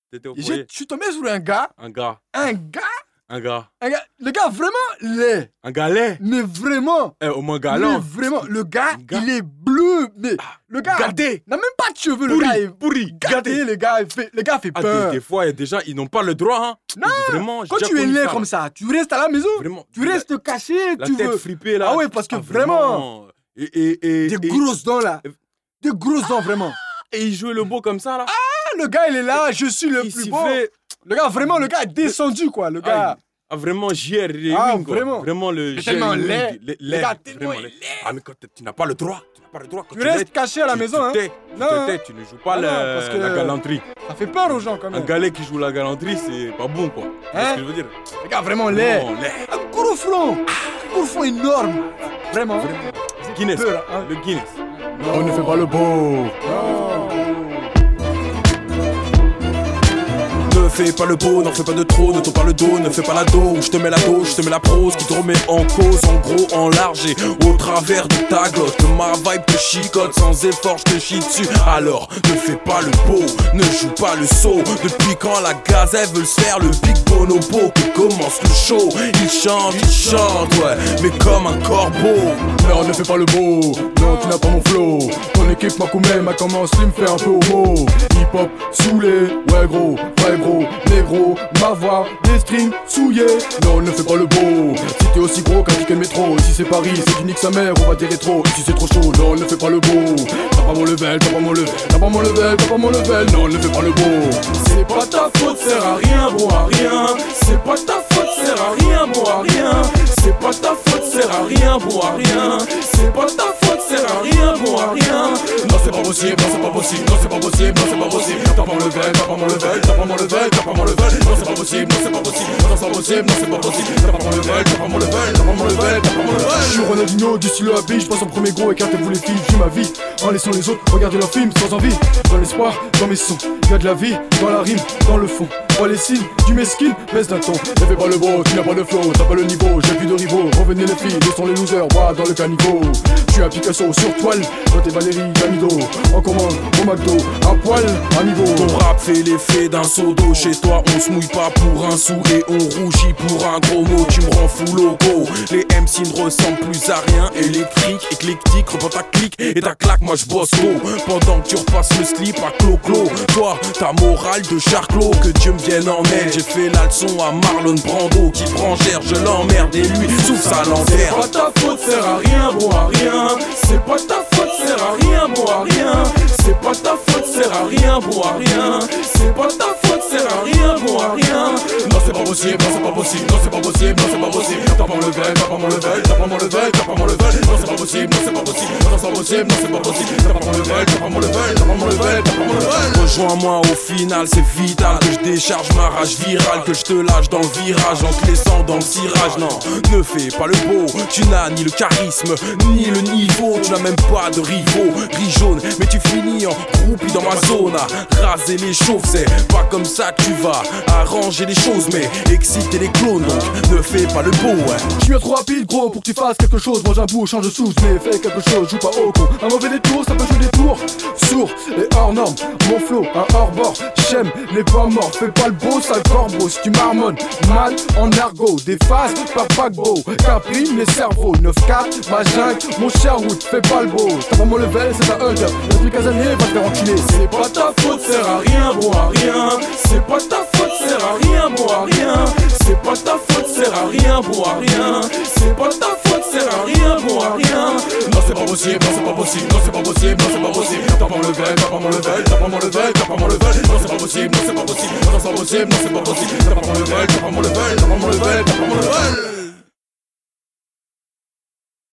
T'étais au Je foyer. suis tombé sur un gars. Un gars. Un gars. Le gars vraiment laid. Un gars laid. Mais vraiment. Au moins galant. Mais vraiment. Le gars, Un gars. il est bleu. Mais le gars. Gâté. N'a même pas de cheveux. Pourri, Le gars est pourri, gâté. gâté. Le gars fait peur. Des fois, il y a des gens, ils n'ont pas le droit. Hein. Non. Vraiment, Quand tu es laid comme ça, tu restes à la maison. Vraiment. Tu restes caché. La Tu tête veux. fripée là. Ah ouais, parce que vraiment. Des grosses dents là. Des grosses dents vraiment. Et il jouait le beau comme ça là. Le gars il est là, je suis le Il plus beau. sifflait. Le gars vraiment, le gars est descendu quoi, le gars. Vraiment JR Lewin, quoi. Vraiment. Vraiment le C'est tellement JR laid. Lewin, Le gars tellement vraiment laid. Ah mais quand tu n'as pas le droit. Quand Tu restes caché à la maison hein. Tu te tais, tu ne joues pas Ah non, parce que- la galanterie. Ça fait peur aux gens quand Un même. galet qui joue la galanterie, c'est pas bon quoi. C'est Hein? ce que je veux dire. Le gars vraiment laid. Non, laid. Un gros front. Un gros front énorme. Vraiment. Guinness. Peur, hein. Le Guinness. On ne fait pas le beau. Ne fais pas le beau, n'en fais pas de trop, ne tourne pas le dos, ne fais pas la dos, je te mets la dos, je te mets la prose qui te remet en cause, en gros, en large et au travers de ta glotte. Ma vibe te chicote, sans effort, je te chie dessus. Alors, ne fais pas le beau, ne joue pas le saut. Depuis quand la gazelle veut se faire le big bonobo, que commence le show. Il chante, ouais, mais comme un corbeau. Mais on ne fait pas le beau. Non, tu n'as pas mon flow. Ton équipe Makoumé m'a commencé à me faire un peu homo. Hip hop saoulé, ouais gros, vrai gros, négro, ma voix, des strings souillés. Non, on ne fait pas le beau. Si t'es aussi gros qu'un ticket de métro, ici c'est Paris, c'est du nique sa mère, on va dire rétro. Ici c'est trop chaud, non, on ne fait pas le beau. T'as pas mon level, t'as pas mon level, t'as pas mon level, t'as pas mon level, non, on ne fait pas le beau. C'est pas ta faute, sert à rien, bon à rien. C'est pas ta faute, sert à rien, bon à rien. C'est pas ta faute, sert à rien, bon à rien. C'est pas ta faute, sert à rien, bon à rien. Non, c'est pas possible, non, c'est pas possible, non, c'est pas possible, non, c'est pas possible. T'as pas mon level, t'as pas mon level, t'as pas mon level, t'as pas mon level. Non, c'est pas possible, non, c'est pas possible, non, c'est pas possible, non, c'est pas possible. T'as pas mon level, t'as pas mon level, t'as pas mon level, t'as pas mon level. Je suis Ronaldinho, d'ici le habit, je passe en premier gros, écartez-vous les filles, j'ai ma vie. En laissant les autres regarder leurs films sans envie. Dans l'espoir, dans mes sons, y'a de la vie, dans la rime, dans le fond. Pas les signes, du mesquine, baisse d'un ton. Ne fais pas le beau, tu n'as pas de flow, t'as pas le niveau, j'ai plus de rivaux. Revenez les filles, laissons les losers, moi dans le caniveau. Je suis un Picasso sur toile, toi t'es Valérie Gamido. En commande, au McDo, à poil, à niveau. Ton rap fait l'effet d'un seau d'eau. Chez toi on se mouille pas pour un sou et on rougit pour un gros mot. Tu me rends fou loco. Les MC ne ressemblent plus à rien. Électrique, éclectique, reprends ta clique et ta claque, moi je bosse haut. Pendant que tu repasses le slip à clo-clo. Toi, ta morale de charclos, que Dieu me vienne en aide. J'ai fait la leçon à Marlon Brando qui prend cher, je l'emmerde et lui souffle sa lanterne. C'est pas ta faute, sert à rien, bon à rien. C'est pas ta faute, sert à rien, bon à rien. C'est pas ta faute, sert à rien, bon à rien. C'est pas ta faute, sert à rien, bon à rien. Non, c'est pas possible, non, c'est pas possible, non, c'est pas possible, non, c'est pas possible. T'as pas mon level, t'as pas mon level, t'as pas mon level, t'as pas mon level. Non, c'est pas possible, non, c'est pas possible, non, c'est pas possible, non, c'est pas possible. T'as pas mon level, t'as pas mon level, t'as pas mon level, t'as pas mon level. Rejoins-moi au final, c'est vital que je décharge ma rage virale, que je te lâche dans le virage en te laissant dans le cirage. Non, ne fais pas le beau, tu n'as ni le charisme, ni le niveau, tu n'as même pas de rivaux, gris jaune, mais tu finis en groupie dans ma zone à raser les chauves. C'est pas comme ça que tu vas arranger les choses, mais exciter les clones, donc ne fais pas le beau, ouais. Je suis trop rapide gros pour que tu fasses quelque chose. Mange un bout, change de sous, mais fais quelque chose, joue pas au con. Un mauvais détour, ça peut jouer des tours. Sourd et hors norme, mon flow, un hors bord. J'aime les pas morts, fais pas le beau, sale corbeau. Si tu marmonnes mal en argot, des phases par paquebot, qu'imprime les cerveaux. 9-4, ma jungle, mon Sherwood, fais pas le beau. T'as pas mon level, c'est un Hulk. L'esprit casanier va te faire enculer. C'est pas ta faute, sert à rien, bon à rien. C'est pas ta faute, sert à rien, bon à rien. C'est pas ta faute, sert à rien, bon à rien. C'est pas ta faute, sert à rien, bon à rien. Non, c'est pas possible, non, c'est pas possible, non, c'est pas possible, non, c'est pas possible. T'as pas mon level, t'as pas mon level, t'as pas mon level, t'as pas mon level. Non, c'est pas possible, non, c'est pas possible, non, c'est pas possible, non, c'est pas possible. T'as pas mon level, t'as pas mon level, t'as pas mon level, t'as pas mon level.